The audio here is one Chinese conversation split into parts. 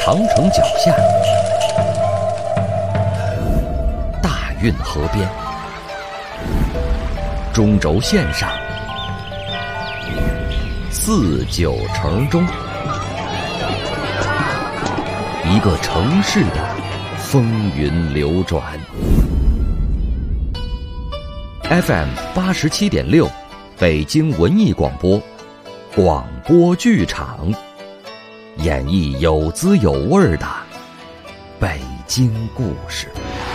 长城脚下，大运河边，中轴线上，四九城中，一个城市的风云流转。FM 87.6，北京文艺广播，广播剧场，演绎有滋有味的北京故事。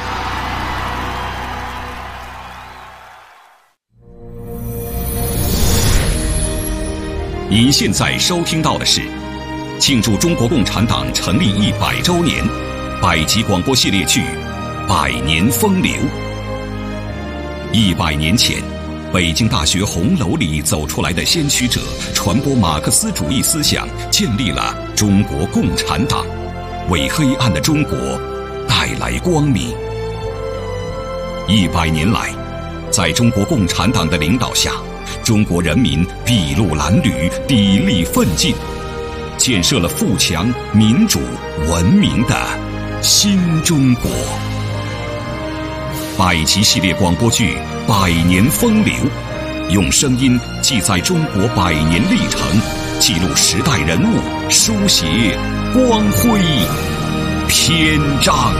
您现在收听到的是庆祝中国共产党成立100周年百集广播系列剧《百年风流》。100年前，北京大学红楼里走出来的先驱者，传播马克思主义思想，建立了中国共产党，为黑暗的中国带来光明。100年来，在中国共产党的领导下，中国人民筚路蓝缕，砥砺奋进，建设了富强、民主、文明的新中国。百集系列广播剧《百年风流》，用声音记载中国100年历程，记录时代人物，书写光辉篇章。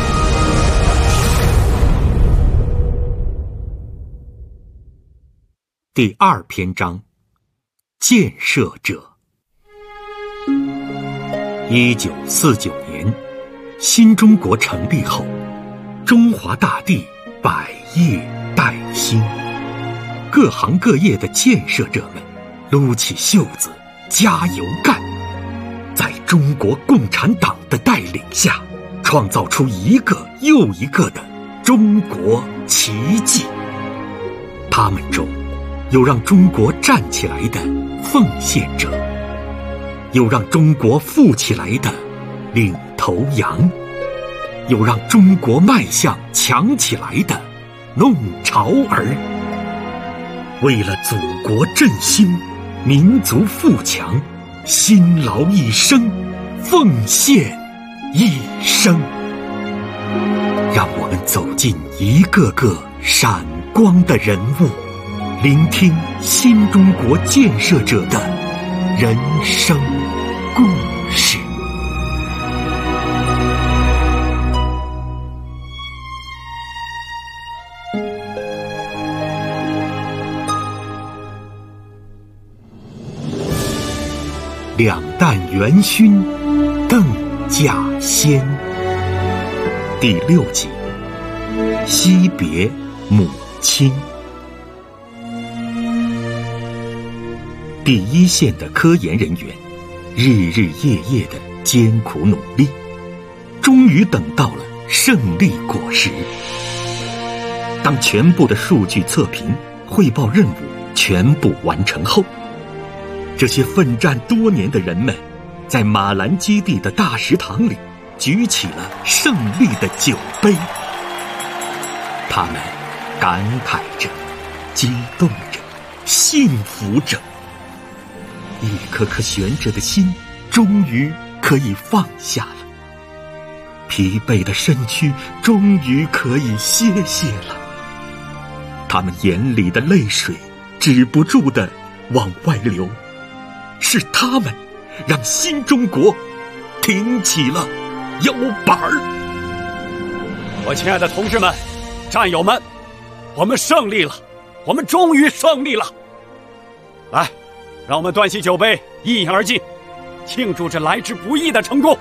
第2篇章，建设者。1949年，新中国成立后，中华大地百业待兴，各行各业的建设者们撸起袖子加油干，在中国共产党的带领下，创造出一个又一个的中国奇迹。他们中有让中国站起来的奉献者，有让中国富起来的领头羊，有让中国迈向强起来的弄潮儿。为了祖国振兴，民族富强，辛劳一生，奉献一生。让我们走进一个个闪光的人物，聆听新中国建设者的人生故事。两弹元勋邓稼先，第6集，惜别母亲。第一线的科研人员日日夜夜的艰苦努力，终于等到了胜利果实。当全部的数据测评、汇报任务全部完成后，这些奋战多年的人们在马兰基地的大食堂里举起了胜利的酒杯。他们感慨着，激动着，幸福着，一颗颗悬着的心终于可以放下了，疲惫的身躯终于可以歇歇了。他们眼里的泪水止不住地往外流，是他们让新中国挺起了腰板儿。 我亲爱的同志们、战友们，我们胜利了，我们终于胜利了！来，让我们端起酒杯，一饮而尽，庆祝这来之不易的成功。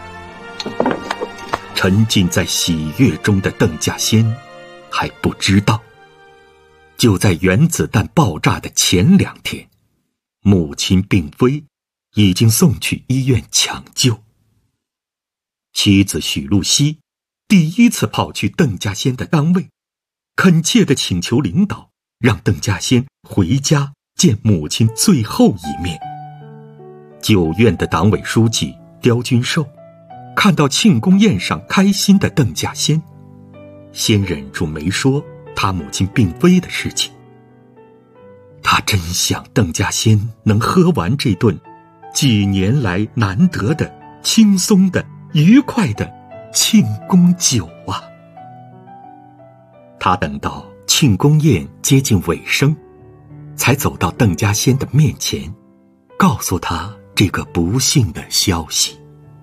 沉浸在喜悦中的邓稼先还不知道，就在原子弹爆炸的前2天，母亲病危，已经送去医院抢救。妻子许露西第一次跑去邓稼先的单位，恳切地请求领导让邓稼先回家见母亲最后一面。旧院的党委书记刁军寿看到庆功宴上开心的邓稼先，先忍住没说他母亲病危的事情。他真想邓稼先能喝完这顿几年来难得的轻松的愉快的庆功酒啊！他等到庆功宴接近尾声，才走到邓稼先的面前，告诉他这个不幸的消息。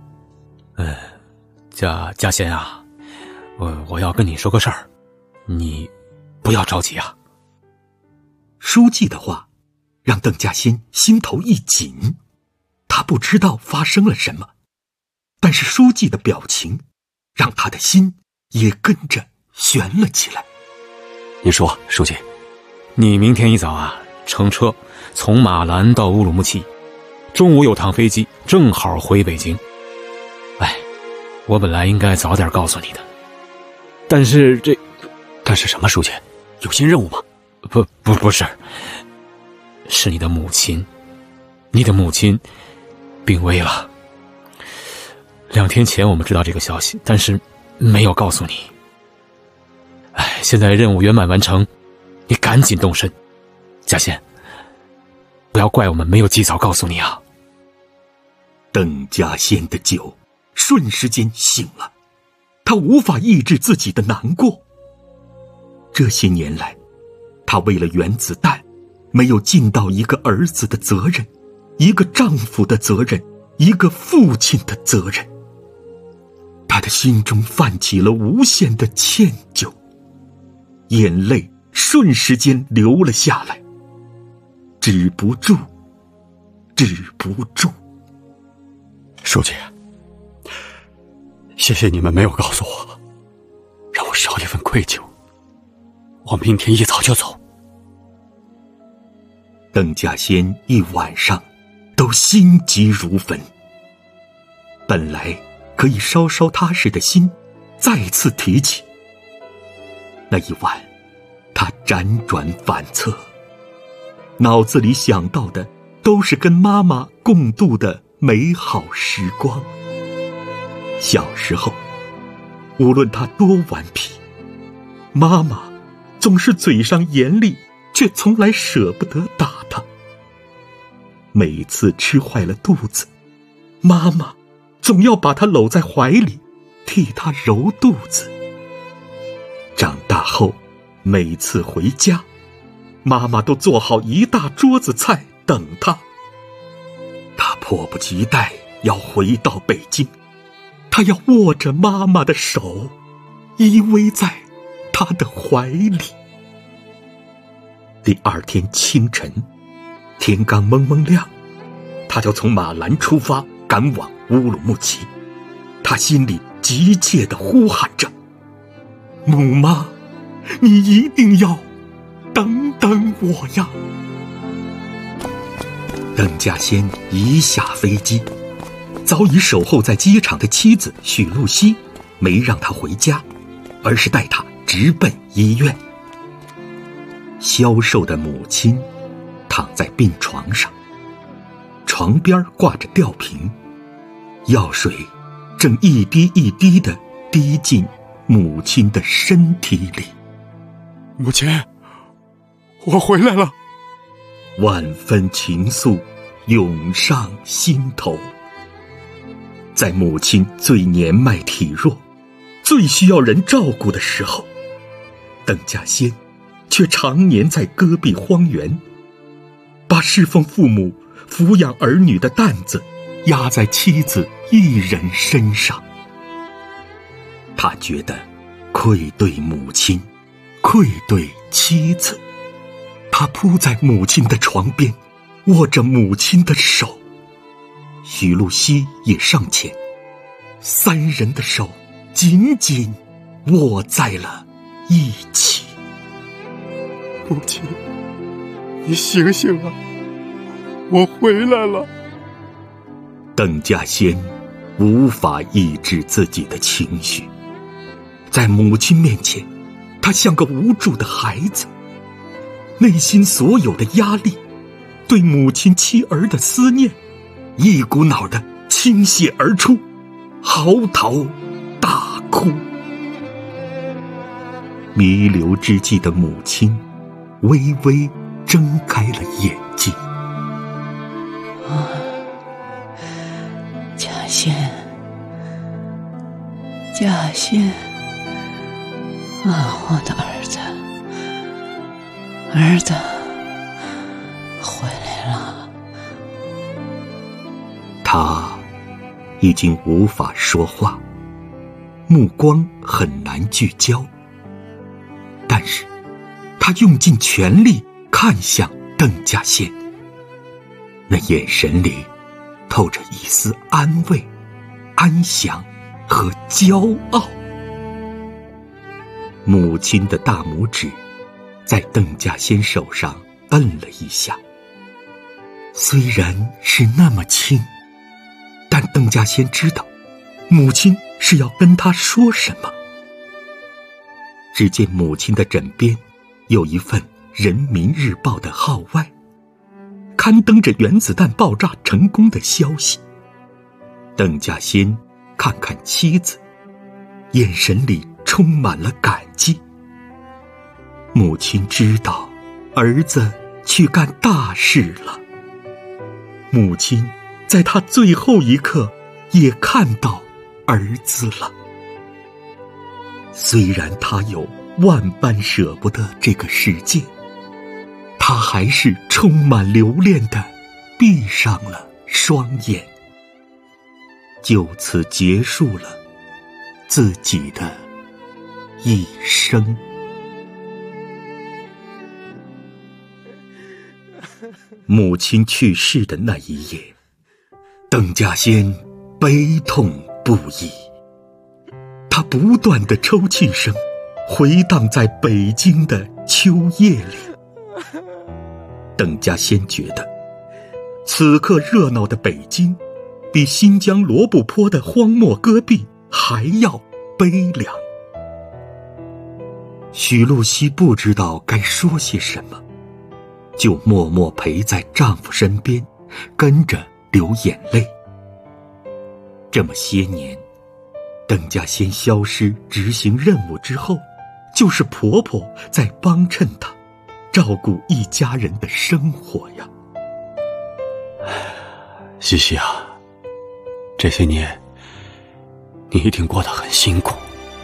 稼先啊，我要跟你说个事儿，你不要着急啊。 书记的话让邓稼先心头一紧，他不知道发生了什么，但是书记的表情让他的心也跟着悬了起来。 你说，书记，你明天一早啊，乘车从马兰到乌鲁木齐，中午有趟飞机正好回北京。我本来应该早点告诉你的，但是什么，书记？有新任务吗？ 不是，是你的母亲病危了。2天前我们知道这个消息，但是没有告诉你。现在任务圆满完成，你赶紧动身。稼先，不要怪我们没有及早告诉你啊。 邓稼先的酒瞬时间醒了，他无法抑制自己的难过。这些年来，他为了原子弹，没有尽到一个儿子的责任，一个丈夫的责任，一个父亲的责任。他的心中泛起了无限的歉疚，眼泪瞬时间流了下来，止不住。 书记，谢谢你们没有告诉我，让我少一份愧疚。我明天一早就走。 邓稼先一晚上都心急如焚，本来可以稍稍踏实的心再次提起。那一晚他辗转反侧，脑子里想到的都是跟妈妈共度的美好时光。小时候，无论他多顽皮，妈妈总是嘴上严厉，却从来舍不得打他。每次吃坏了肚子，妈妈总要把他搂在怀里，替他揉肚子。长大后，每次回家，妈妈都做好一大桌子菜等他。他迫不及待要回到北京，他要握着妈妈的手，依偎在她的怀里。第2天清晨，天刚蒙蒙亮，他就从马兰出发，赶往乌鲁木齐。他心里急切地呼喊着：母妈，你一定要等等我呀！邓稼先一下飞机，早已守候在机场的妻子许露西没让他回家，而是带他直奔医院。消瘦的母亲躺在病床上，床边挂着吊瓶，药水正一滴一滴地滴进母亲的身体里。 母亲，我回来了。 万分情愫涌上心头。在母亲最年迈体弱，最需要人照顾的时候，邓稼先却常年在戈壁荒原，把侍奉父母、抚养儿女的担子压在妻子一人身上。他觉得愧对母亲，愧对妻子。他扑在母亲的床边，握着母亲的手。许露西也上前，3人的手紧紧握在了一起。 母亲，你醒醒啊，我回来了。 邓稼先无法抑制自己的情绪，在母亲面前，他像个无助的孩子，内心所有的压力，对母亲妻儿的思念，一股脑地倾泻而出，嚎啕大哭。弥留之际的母亲微微睁开了眼睛。 稼先， 嘉欣，我的儿子回来了。 他已经无法说话，目光很难聚焦，但是他用尽全力看向邓稼先，那眼神里透着一丝安慰、安详和骄傲。母亲的大拇指在邓稼先手上摁了一下，虽然是那么轻，但邓稼先知道母亲是要跟他说什么。只见母亲的枕边有一份《人民日报》的号外，刊登着原子弹爆炸成功的消息。邓稼先看看妻子，眼神里充满了感激。母亲知道儿子去干大事了，母亲在他最后一刻也看到儿子了。虽然他有万般舍不得这个世界，他还是充满留恋地闭上了双眼，就此结束了自己的一生。母亲去世的那一夜，邓稼先悲痛不已，他不断的抽泣声回荡在北京的秋夜里。邓稼先觉得，此刻热闹的北京，比新疆罗布泊的荒漠戈壁还要悲凉。许露西不知道该说些什么，就默默陪在丈夫身边，跟着流眼泪。这么些年，邓稼先消失执行任务之后，就是婆婆在帮衬她，照顾一家人的生活呀。 西西啊，这些年你一定过得很辛苦。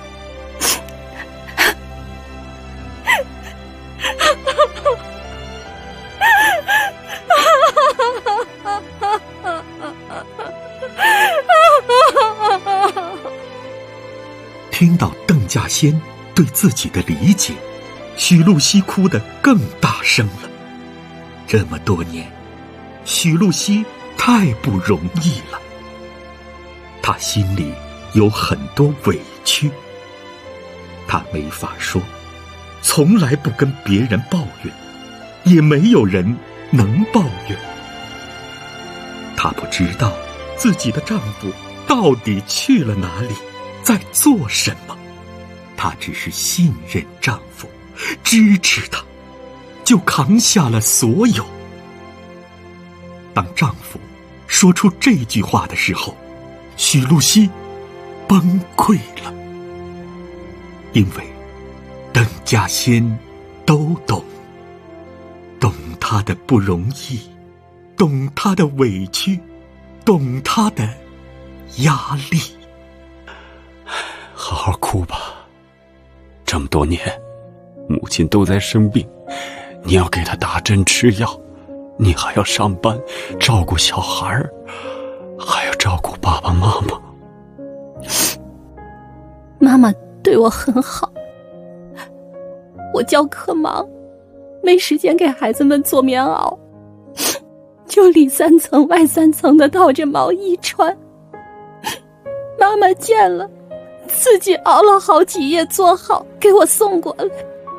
听到邓稼先对自己的理解，许露西哭得更大声了。这么多年，许露西太不容易了，她心里有很多委屈，她没法说，从来不跟别人抱怨，也没有人能抱怨。她不知道自己的丈夫到底去了哪里，在做什么，她只是信任丈夫，支持他，就扛下了所有。当丈夫说出这句话的时候，许露西崩溃了，因为邓稼先都懂她的不容易，懂她的委屈，懂她的压力。 好好哭吧，这么多年母亲都在生病，你要给她打针吃药，你还要上班照顾小孩儿，还要照顾爸爸妈妈。 妈妈对我很好，我教课忙，没时间给孩子们做棉袄，就里3层外3层的套着毛衣穿。妈妈见了，自己熬了好几夜做好给我送过来。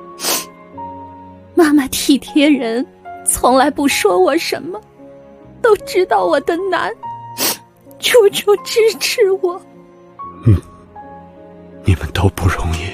妈妈体贴人，从来不说我什么，都知道我的难，处处支持我。 你们都不容易。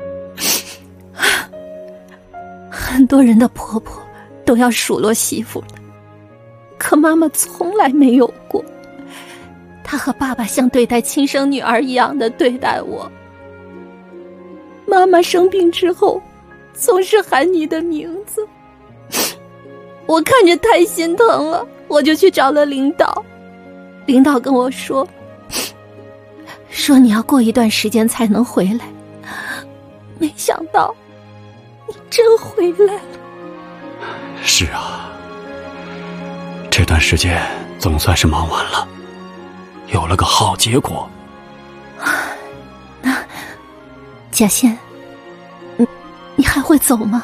很多人的婆婆都要数落媳妇的，可妈妈从来没有过。她和爸爸像对待亲生女儿一样的对待我。妈妈生病之后，总是喊你的名字，我看着太心疼了，我就去找了领导。领导跟我说说你要过一段时间才能回来，没想到你真回来了。 是啊，这段时间总算是忙完了，有了个好结果。 那贾仙，你还会走吗？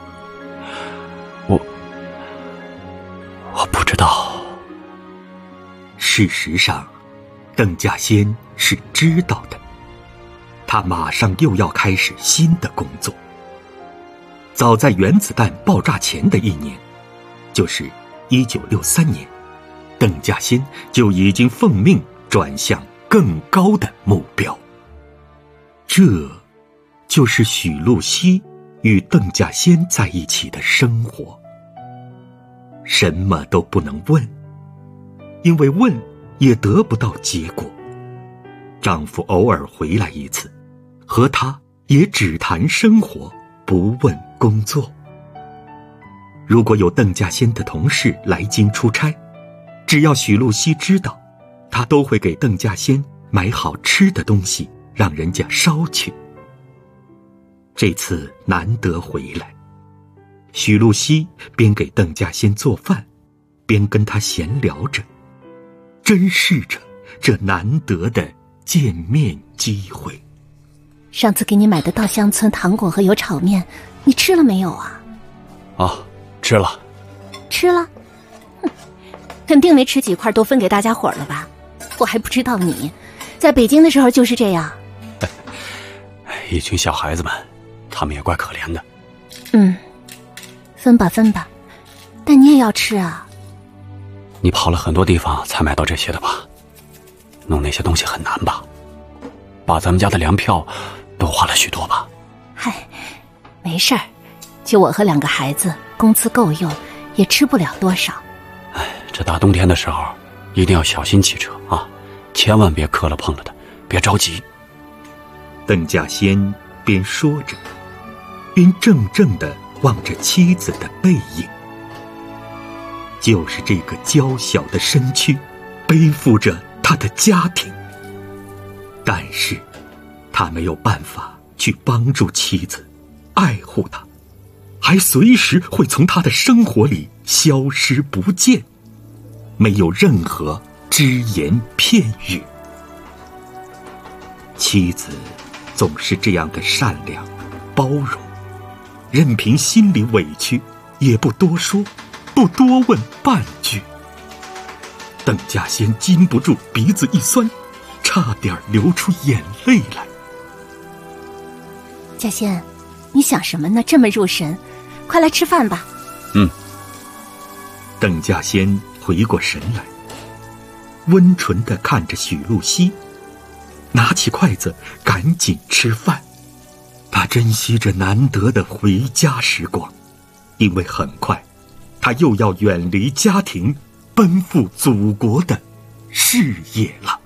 我不知道。 事实上，邓稼先是知道的，他马上又要开始新的工作。早在原子弹爆炸前的一年，就是1963年，邓稼先就已经奉命转向更高的目标。这就是许露西与邓稼先在一起的生活。什么都不能问，因为问也得不到结果。丈夫偶尔回来一次，和她也只谈生活，不问工作。如果有邓稼先的同事来京出差，只要许露西知道，她都会给邓稼先买好吃的东西，让人家捎去。这次难得回来，许露西边给邓稼先做饭，边跟他闲聊着，珍视着这难得的见面机会。 上次给你买的稻香村糖果和油炒面，你吃了没有啊？ 吃了。 吃了？肯定没吃几块都分给大家伙了吧？我还不知道你在北京的时候就是这样。 一群小孩子们，他们也怪可怜的。 分吧分吧，但你也要吃啊。 你跑了很多地方才买到这些的吧？弄那些东西很难吧？把咱们家的粮票都花了许多吧？ 嗨，没事儿，就我和2个孩子，工资够用，也吃不了多少。 这大冬天的时候，一定要小心骑车啊，千万别磕了碰了的，别着急。 邓稼先边说着，边怔怔地望着妻子的背影。就是这个娇小的身躯，背负着他的家庭，但是他没有办法去帮助妻子，爱护她，还随时会从他的生活里消失不见，没有任何只言片语。妻子总是这样的善良包容，任凭心里委屈也不多说，不多问半句。邓稼先禁不住鼻子一酸，差点流出眼泪来。 稼先，你想什么呢？这么入神，快来吃饭吧。 邓稼先回过神来，温纯地看着许露西，拿起筷子赶紧吃饭。他珍惜着难得的回家时光，因为很快他又要远离家庭，奔赴祖国的事业了。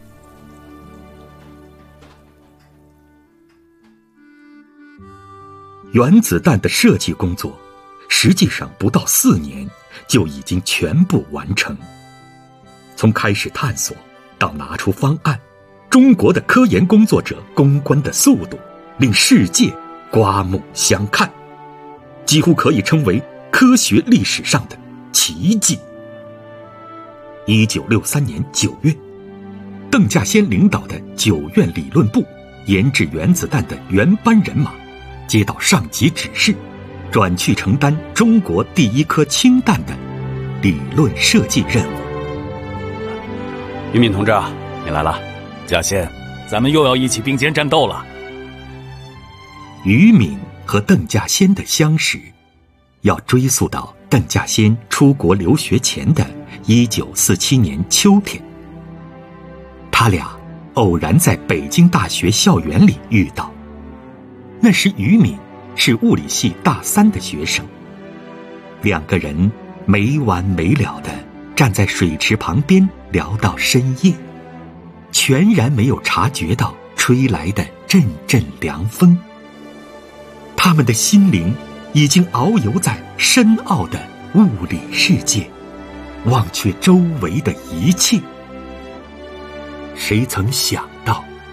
原子弹的设计工作实际上不到4年就已经全部完成。从开始探索到拿出方案，中国的科研工作者攻关的速度令世界刮目相看，几乎可以称为科学历史上的奇迹。1963年9月，邓稼先领导的9院理论部研制原子弹的原班人马，接到上级指示，转去承担中国第1颗氢弹的理论设计任务。 于敏同志，你来了。 稼先，咱们又要一起并肩战斗了。 于敏和邓稼先的相识，要追溯到邓稼先出国留学前的1947年秋天。他俩偶然在北京大学校园里遇到，那时于敏是物理系大3的学生。2个人没完没了地站在水池旁边聊到深夜，全然没有察觉到吹来的阵阵凉风。他们的心灵已经遨游在深奥的物理世界，忘却周围的一切。谁曾想到，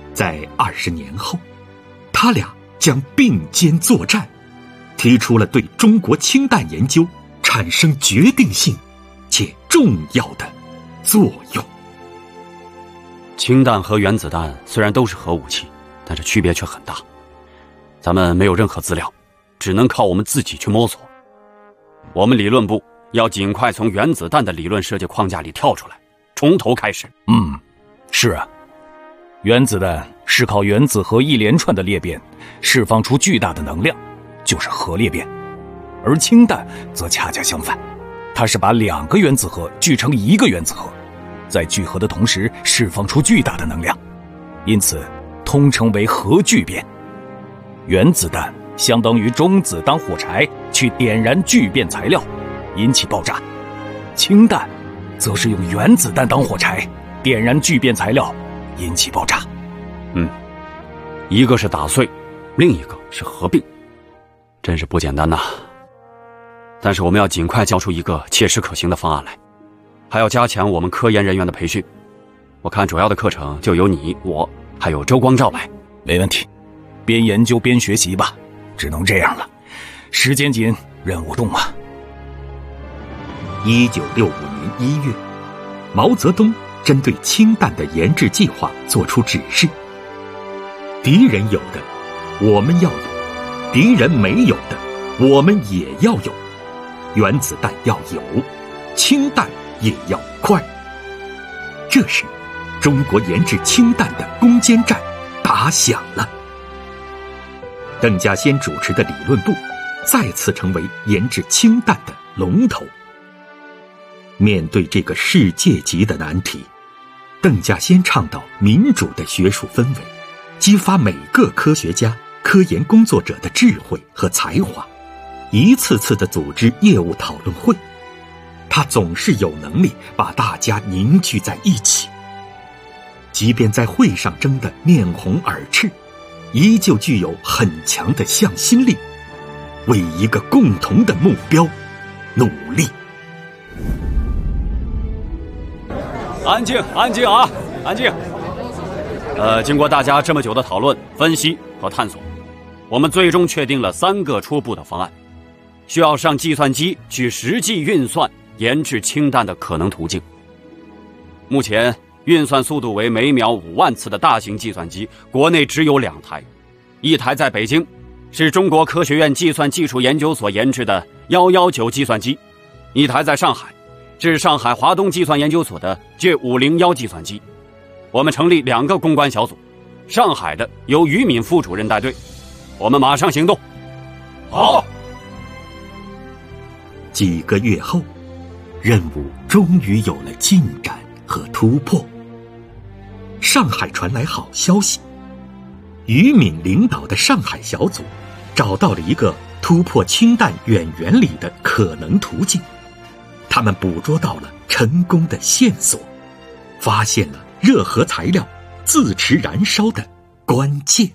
在20年后，他俩将并肩作战，提出了对中国氢弹研究产生决定性且重要的作用。 氢弹和原子弹虽然都是核武器，但是区别却很大。咱们没有任何资料，只能靠我们自己去摸索。我们理论部要尽快从原子弹的理论设计框架里跳出来，从头开始。 是啊，原子弹是靠原子核一连串的裂变释放出巨大的能量，就是核裂变。而氢弹则恰恰相反，它是把2个原子核聚成1个原子核，在聚合的同时释放出巨大的能量，因此通称为核聚变。原子弹相当于中子当火柴去点燃聚变材料，引起爆炸；氢弹则是用原子弹当火柴点燃聚变材料，引起爆炸。 一个是打碎，另一个是合并，真是不简单呐。但是我们要尽快交出一个切实可行的方案来，还要加强我们科研人员的培训。我看主要的课程就由你、我还有周光照来。 没问题，边研究边学习吧，只能这样了。时间紧，任务重啊。 1965年1月，毛泽东针对氢弹的研制计划作出指示：敌人有的我们要有，敌人没有的我们也要有，原子弹要有，氢弹也要快。这时中国研制氢弹的攻坚战打响了。邓稼先主持的理论部再次成为研制氢弹的龙头。面对这个世界级的难题，邓稼先倡导民主的学术氛围，激发每个科学家、科研工作者的智慧和才华，一次次地组织业务讨论会。他总是有能力把大家凝聚在一起，即便在会上争得面红耳赤，依旧具有很强的向心力，为一个共同的目标努力。 安静，安静啊，安静。经过大家这么久的讨论、分析和探索，我们最终确定了3个初步的方案，需要上计算机去实际运算研制氢弹的可能途径。目前运算速度为每秒5万次的大型计算机，国内只有2台，一台在北京，是中国科学院计算技术研究所研制的119计算机；一台在上海，是上海华东计算研究所的J501计算机。我们成立2个攻关小组，上海的由于敏副主任带队，我们马上行动。 好。 几个月后，任务终于有了进展和突破。上海传来好消息，于敏领导的上海小组找到了一个突破氢弹原原理的可能途径。他们捕捉到了成功的线索，发现了热核材料自持燃烧的关键。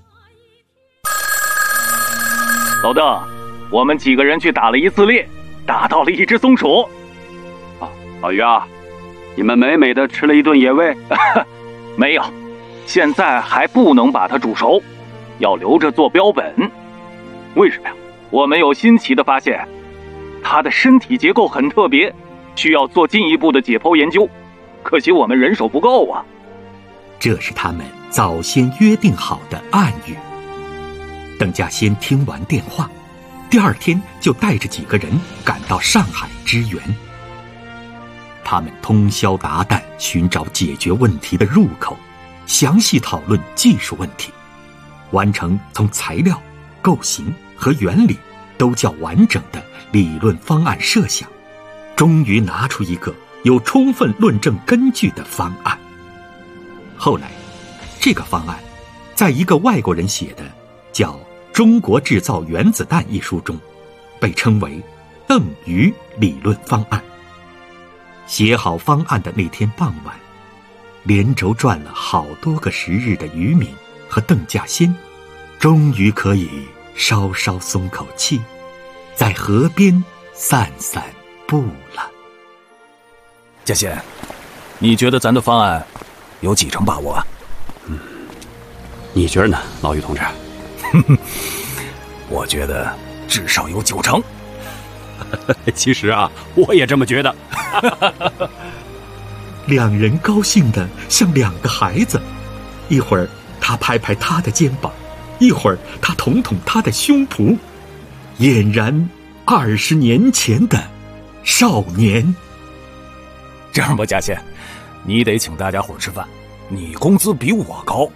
老邓，我们几个人去打了一次猎，打到了一只松鼠。 老于啊，你们美美的吃了一顿野味？ 没有，现在还不能把它煮熟，要留着做标本。为什么呀？我们有新奇的发现，它的身体结构很特别，需要做进一步的解剖研究，可惜我们人手不够啊。 这是他们早先约定好的暗语。邓稼先听完电话，第2天就带着几个人赶到上海支援。他们通宵达旦寻找解决问题的入口，详细讨论技术问题，完成从材料、构型和原理都较完整的理论方案设想，终于拿出一个有充分论证根据的方案。后来，这个方案在一个外国人写的叫《中国制造原子弹》一书中，被称为邓于理论方案。写好方案的那天傍晚，连轴转了好多个时日的于敏和邓稼先，终于可以稍稍松口气，在河边散散步了。 稼先，你觉得咱的方案有几成把握啊？ 你觉得呢，老于同志？ 我觉得至少有90%。其实啊，我也这么觉得。 两人高兴得像2个孩子，一会儿他拍拍他的肩膀，一会儿他捅捅他的胸脯，俨然20年前的少年。 这样吧，嘉仙，你得请大家伙吃饭，你工资比我高。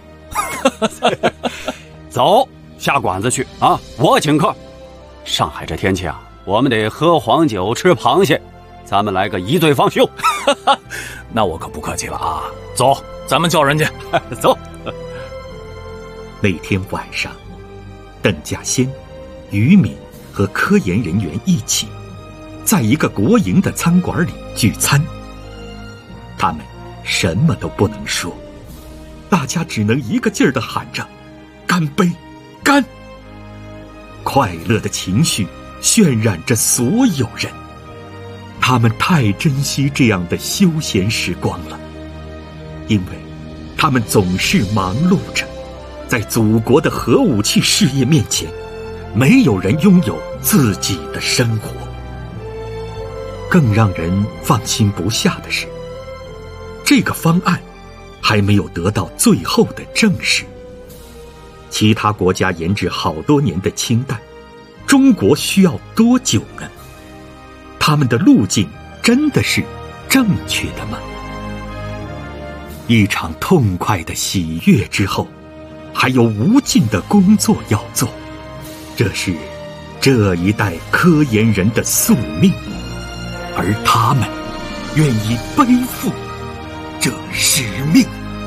走，下馆子去啊！我请客。上海这天气啊，我们得喝黄酒吃螃蟹，咱们来个一醉方休。那我可不客气了啊！走，咱们叫人家。走。 那天晚上，邓稼先、于敏和科研人员一起在一个国营的餐馆里聚餐。他们什么都不能说，大家只能一个劲儿地喊着干杯，干！快乐的情绪渲染着所有人，他们太珍惜这样的休闲时光了，因为他们总是忙碌着，在祖国的核武器事业面前，没有人拥有自己的生活。更让人放心不下的是，这个方案还没有得到最后的证实。其他国家研制好多年的氢弹，中国需要多久呢？他们的路径真的是正确的吗？一场痛快的喜悦之后，还有无尽的工作要做，这是这一代科研人的宿命，而他们愿意背负这使命。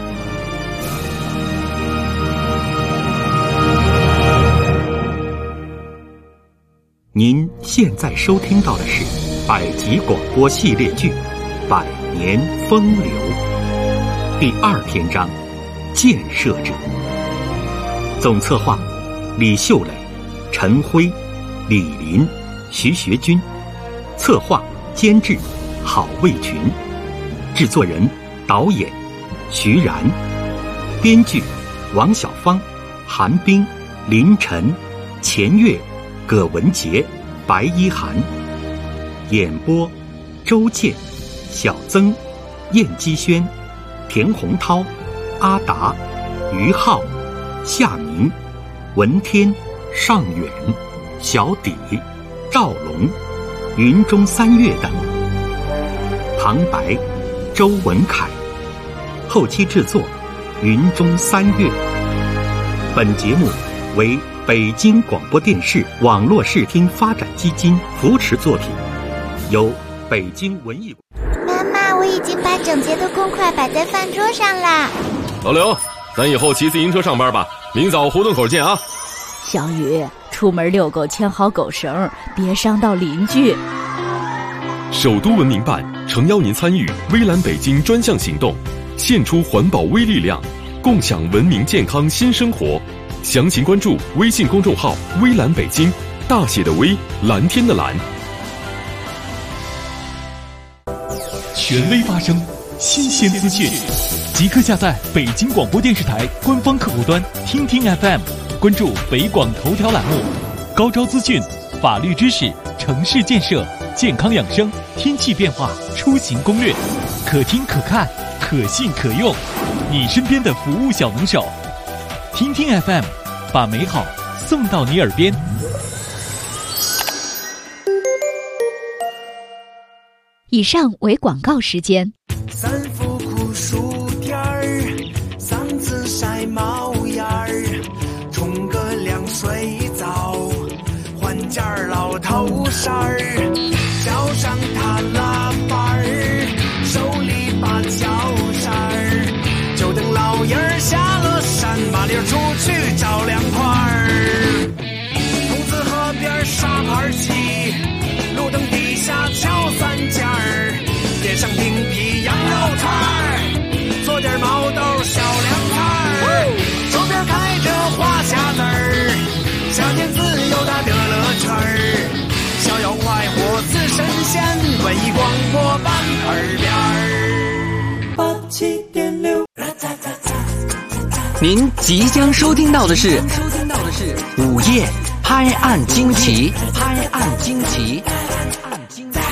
您现在收听到的是百集广播系列剧《百年风流》第2篇章建设者。总策划李秀磊、陈辉、李林、徐学军，策划监制郝卫群，制作人导演徐然，编剧王小芳、韩冰、林晨、钱月、葛文杰、白一涵，演播周健、小曾、燕基轩、田洪涛、阿达、于浩、夏明、文天、尚远、小底、赵龙、云中三月等。旁白周文凯，后期制作云中三月。本节目为北京广播电视网络视听发展基金扶持作品，由北京文艺。 妈妈，我已经把整洁的公筷摆在饭桌上啦。 老刘，咱以后骑自行车上班吧，明早胡同口见啊。 小雨，出门遛狗牵好狗绳，别伤到邻居。 首都文明办诚邀您参与微蓝北京专项行动，献出环保微力量，共享文明健康新生活。详情关注微信公众号微蓝北京，大写的微，蓝天的蓝。 权威发声，新鲜资讯，即刻下载北京广播电视台官方客户端听听 FM， 关注北广头条栏目，高招资讯、法律知识、城市建设、健康养生、天气变化、出行攻略，可听可看，可信可用，你身边的服务小能手。听听 FM， 把美好送到你耳边。 以上为广告时间。 三伏酷暑天儿，嗓子晒冒烟儿，冲个凉水澡，换件老头衫儿，脚上踏喇叭儿，手里把脚扇儿，就等老爷儿下了山，麻溜出去找凉快儿。筒子河边沙盘棋，路灯底下敲三尖儿，点上冰皮羊肉串儿，做点毛豆小凉菜儿，周边开着花匣子儿，夏天自由大的乐趣儿，逍遥快活似神仙，文艺广播您即将收听到的是午夜拍案惊奇。拍案惊奇。